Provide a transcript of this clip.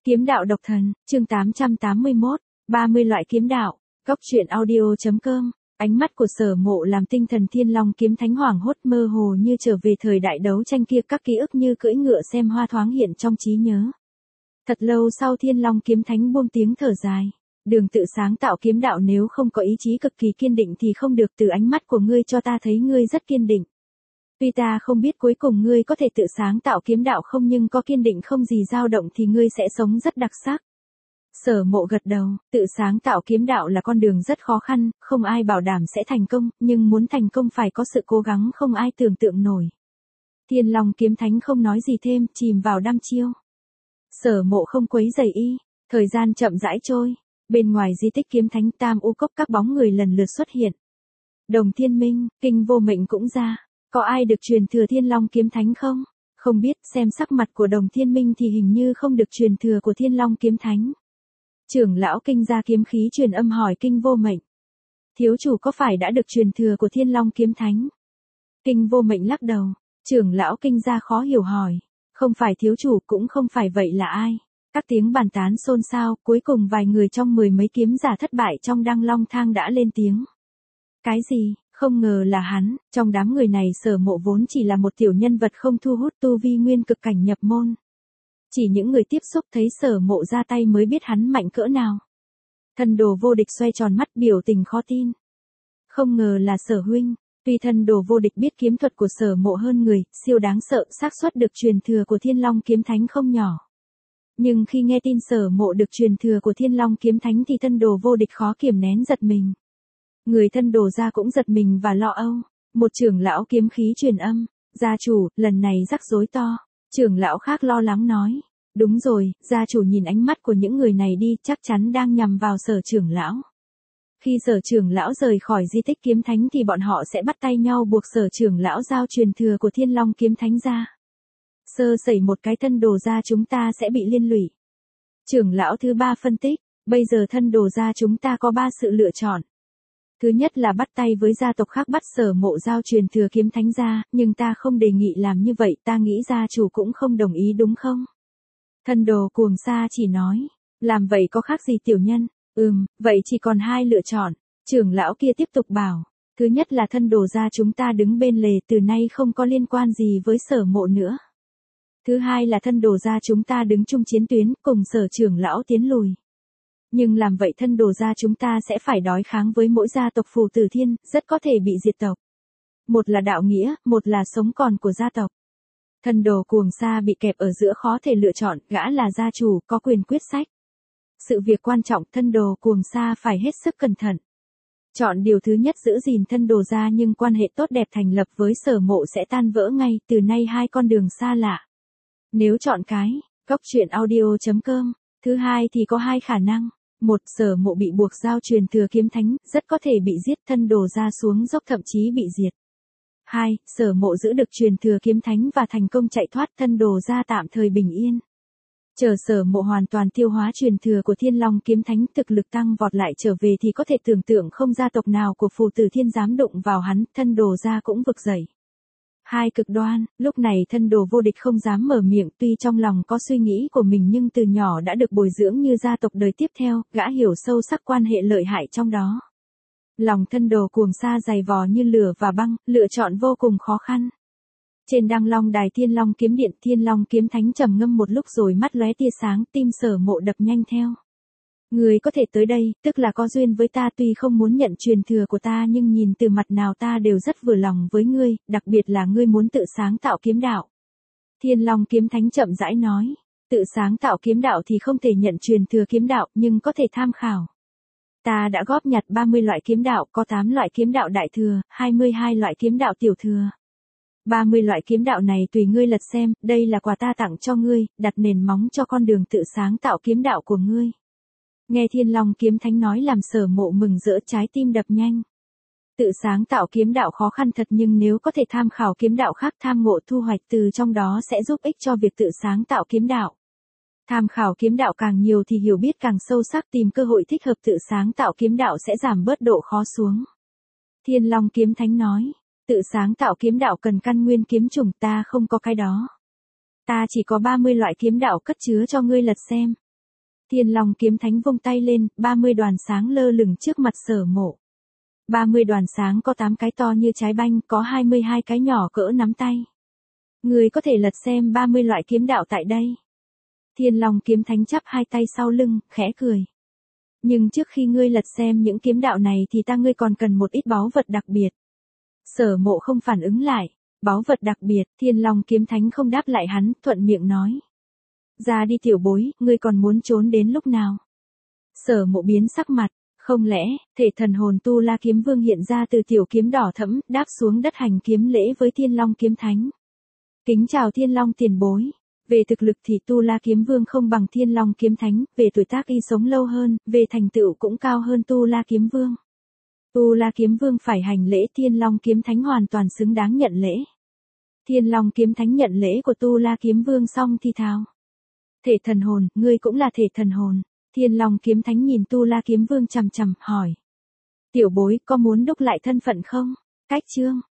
Kiếm đạo độc thần, chương 881, 30 loại kiếm đạo, góc truyện audio.com. Ánh mắt của Sở Mộ làm tinh thần Thiên Long kiếm thánh hoảng hốt, mơ hồ như trở về thời đại đấu tranh kia, các ký ức như cưỡi ngựa xem hoa thoáng hiện trong trí nhớ. Thật lâu sau Thiên Long kiếm thánh buông tiếng thở dài. Đường tự sáng tạo kiếm đạo nếu không có ý chí cực kỳ kiên định thì không được, từ ánh mắt của ngươi cho ta thấy ngươi rất kiên định. Tuy ta không biết cuối cùng ngươi có thể tự sáng tạo kiếm đạo không, nhưng có kiên định không gì dao động thì ngươi sẽ sống rất đặc sắc. Sở Mộ gật đầu, tự sáng tạo kiếm đạo là con đường rất khó khăn, không ai bảo đảm sẽ thành công, nhưng muốn thành công phải có sự cố gắng không ai tưởng tượng nổi. Thiên Long kiếm thánh không nói gì thêm, chìm vào đăm chiêu. Sở Mộ không quấy rầy y, thời gian chậm rãi trôi, bên ngoài di tích kiếm thánh Tam U Cốc các bóng người lần lượt xuất hiện. Đồng Thiên Minh, Kinh Vô Mệnh cũng ra. Có ai được truyền thừa Thiên Long kiếm thánh không? Không biết, xem sắc mặt của Đồng Thiên Minh thì hình như không được truyền thừa của Thiên Long kiếm thánh. Trưởng lão Kinh ra kiếm khí truyền âm hỏi Kinh Vô Mệnh. Thiếu chủ có phải đã được truyền thừa của Thiên Long kiếm thánh? Kinh Vô Mệnh lắc đầu. Trưởng lão Kinh ra khó hiểu hỏi. Không phải thiếu chủ, cũng không phải, vậy là ai? Các tiếng bàn tán xôn xao, cuối cùng vài người trong mười mấy kiếm giả thất bại trong Đăng Long Thang đã lên tiếng. Cái gì? Không ngờ là hắn. Trong đám người này Sở Mộ vốn chỉ là một tiểu nhân vật không thu hút, tu vi nguyên cực cảnh nhập môn. Chỉ những người tiếp xúc thấy Sở Mộ ra tay mới biết hắn mạnh cỡ nào. Thân Đồ Vô Địch xoay tròn mắt, biểu tình khó tin. Không ngờ là Sở huynh. Tuy Thân Đồ Vô Địch biết kiếm thuật của Sở Mộ hơn người, siêu đáng sợ, xác suất được truyền thừa của Thiên Long kiếm thánh không nhỏ. Nhưng khi nghe tin Sở Mộ được truyền thừa của Thiên Long kiếm thánh thì Thân Đồ Vô Địch khó kiềm nén giật mình. Người Thân Đồ gia cũng giật mình và lo âu. Một trưởng lão kiếm khí truyền âm. Gia chủ, lần này rắc rối to. Trưởng lão khác lo lắng nói. Đúng rồi, gia chủ nhìn ánh mắt của những người này đi, chắc chắn đang nhằm vào Sở trưởng lão. Khi Sở trưởng lão rời khỏi di tích kiếm thánh thì bọn họ sẽ bắt tay nhau buộc Sở trưởng lão giao truyền thừa của Thiên Long kiếm thánh ra. Sơ sẩy một cái Thân Đồ gia chúng ta sẽ bị liên lụy. Trưởng lão thứ ba phân tích. Bây giờ Thân Đồ gia chúng ta có 3 sự lựa chọn. Thứ nhất là bắt tay với gia tộc khác bắt Sở Mộ giao truyền thừa kiếm thánh ra, nhưng ta không đề nghị làm như vậy, ta nghĩ gia chủ cũng không đồng ý đúng không? Thân Đồ Cuồng Sa chỉ nói, làm vậy có khác gì tiểu nhân? Vậy chỉ còn 2 lựa chọn. Trưởng lão kia tiếp tục bảo, thứ nhất là Thân Đồ gia chúng ta đứng bên lề, từ nay không có liên quan gì với Sở Mộ nữa. Thứ hai là Thân Đồ gia chúng ta đứng chung chiến tuyến, cùng Sở trưởng lão tiến lùi. Nhưng làm vậy Thân Đồ gia chúng ta sẽ phải đối kháng với mỗi gia tộc Phù Tử Thiên, rất có thể bị diệt tộc. Một là đạo nghĩa, một là sống còn của gia tộc. Thân Đồ Cuồng Sa bị kẹp ở giữa khó thể lựa chọn, gã là gia chủ, có quyền quyết sách. Sự việc quan trọng, Thân Đồ Cuồng Sa phải hết sức cẩn thận. Chọn điều thứ nhất, giữ gìn Thân Đồ gia nhưng quan hệ tốt đẹp thành lập với Sở Mộ sẽ tan vỡ ngay, từ nay 2 con đường xa lạ. Nếu chọn cái, góc truyện audio.com, thứ hai thì có 2 khả năng. Một, Sở Mộ bị buộc giao truyền thừa kiếm thánh, rất có thể bị giết, Thân Đồ gia xuống dốc thậm chí bị diệt. 2. Sở Mộ giữ được truyền thừa kiếm thánh và thành công chạy thoát, Thân Đồ gia tạm thời bình yên. Chờ Sở Mộ hoàn toàn tiêu hóa truyền thừa của Thiên Long kiếm thánh, thực lực tăng vọt lại trở về thì có thể tưởng tượng không gia tộc nào của Phù Tử Thiên dám đụng vào hắn, Thân Đồ gia cũng vực dậy. 2 cực đoan, lúc này Thân Đồ Vô Địch không dám mở miệng, tuy trong lòng có suy nghĩ của mình nhưng từ nhỏ đã được bồi dưỡng như gia tộc đời tiếp theo, gã hiểu sâu sắc quan hệ lợi hại trong đó. Lòng Thân Đồ Cuồng Sa dày vò như lửa và băng, lựa chọn vô cùng khó khăn. Trên Đăng Long đài Thiên Long kiếm điện, Thiên Long kiếm thánh trầm ngâm một lúc rồi mắt lóe tia sáng, tim Sở Mộ đập nhanh theo. Người có thể tới đây, tức là có duyên với ta, tuy không muốn nhận truyền thừa của ta nhưng nhìn từ mặt nào ta đều rất vừa lòng với ngươi, đặc biệt là ngươi muốn tự sáng tạo kiếm đạo. Thiên Long kiếm thánh chậm rãi nói, tự sáng tạo kiếm đạo thì không thể nhận truyền thừa kiếm đạo, nhưng có thể tham khảo. Ta đã góp nhặt 30 loại kiếm đạo, có 8 loại kiếm đạo đại thừa, 22 loại kiếm đạo tiểu thừa. 30 loại kiếm đạo này tùy ngươi lật xem, đây là quà ta tặng cho ngươi, đặt nền móng cho con đường tự sáng tạo kiếm đạo của ngươi. Nghe Thiên Long kiếm thánh nói làm Sở Mộ mừng rỡ, trái tim đập nhanh. Tự sáng tạo kiếm đạo khó khăn thật, nhưng nếu có thể tham khảo kiếm đạo khác, tham ngộ thu hoạch từ trong đó sẽ giúp ích cho việc tự sáng tạo kiếm đạo. Tham khảo kiếm đạo càng nhiều thì hiểu biết càng sâu sắc, tìm cơ hội thích hợp tự sáng tạo kiếm đạo sẽ giảm bớt độ khó xuống. Thiên Long kiếm thánh nói, tự sáng tạo kiếm đạo cần căn nguyên kiếm chủng, ta không có cái đó. Ta chỉ có 30 loại kiếm đạo cất chứa cho ngươi lật xem. Thiên Long kiếm thánh vung tay lên, 30 đoàn sáng lơ lửng trước mặt Sở Mộ. 30 đoàn sáng có 8 cái to như trái banh, có 22 cái nhỏ cỡ nắm tay. Ngươi có thể lật xem 30 loại kiếm đạo tại đây. Thiên Long kiếm thánh chắp hai tay sau lưng, khẽ cười. Nhưng trước khi ngươi lật xem những kiếm đạo này thì ngươi còn cần một ít báu vật đặc biệt. Sở Mộ không phản ứng lại. Báu vật đặc biệt, Thiên Long kiếm thánh không đáp lại hắn, thuận miệng nói. Ra đi tiểu bối, ngươi còn muốn trốn đến lúc nào? Sở Mộ biến sắc mặt, không lẽ, thể thần hồn Tu La Kiếm Vương hiện ra từ tiểu kiếm đỏ thẫm, đáp xuống đất hành kiếm lễ với Thiên Long kiếm thánh. Kính chào Thiên Long tiền bối. Về thực lực thì Tu La Kiếm Vương không bằng Thiên Long kiếm thánh, về tuổi tác y sống lâu hơn, về thành tựu cũng cao hơn Tu La Kiếm Vương. Tu La Kiếm Vương phải hành lễ, Thiên Long kiếm thánh hoàn toàn xứng đáng nhận lễ. Thiên Long kiếm thánh nhận lễ của Tu La Kiếm Vương xong thì thào. Thể thần hồn, ngươi cũng là thể thần hồn. Thiên Long kiếm thánh nhìn Tu La Kiếm Vương chằm chằm, hỏi. Tiểu bối, có muốn đúc lại thân phận không? Cách chương.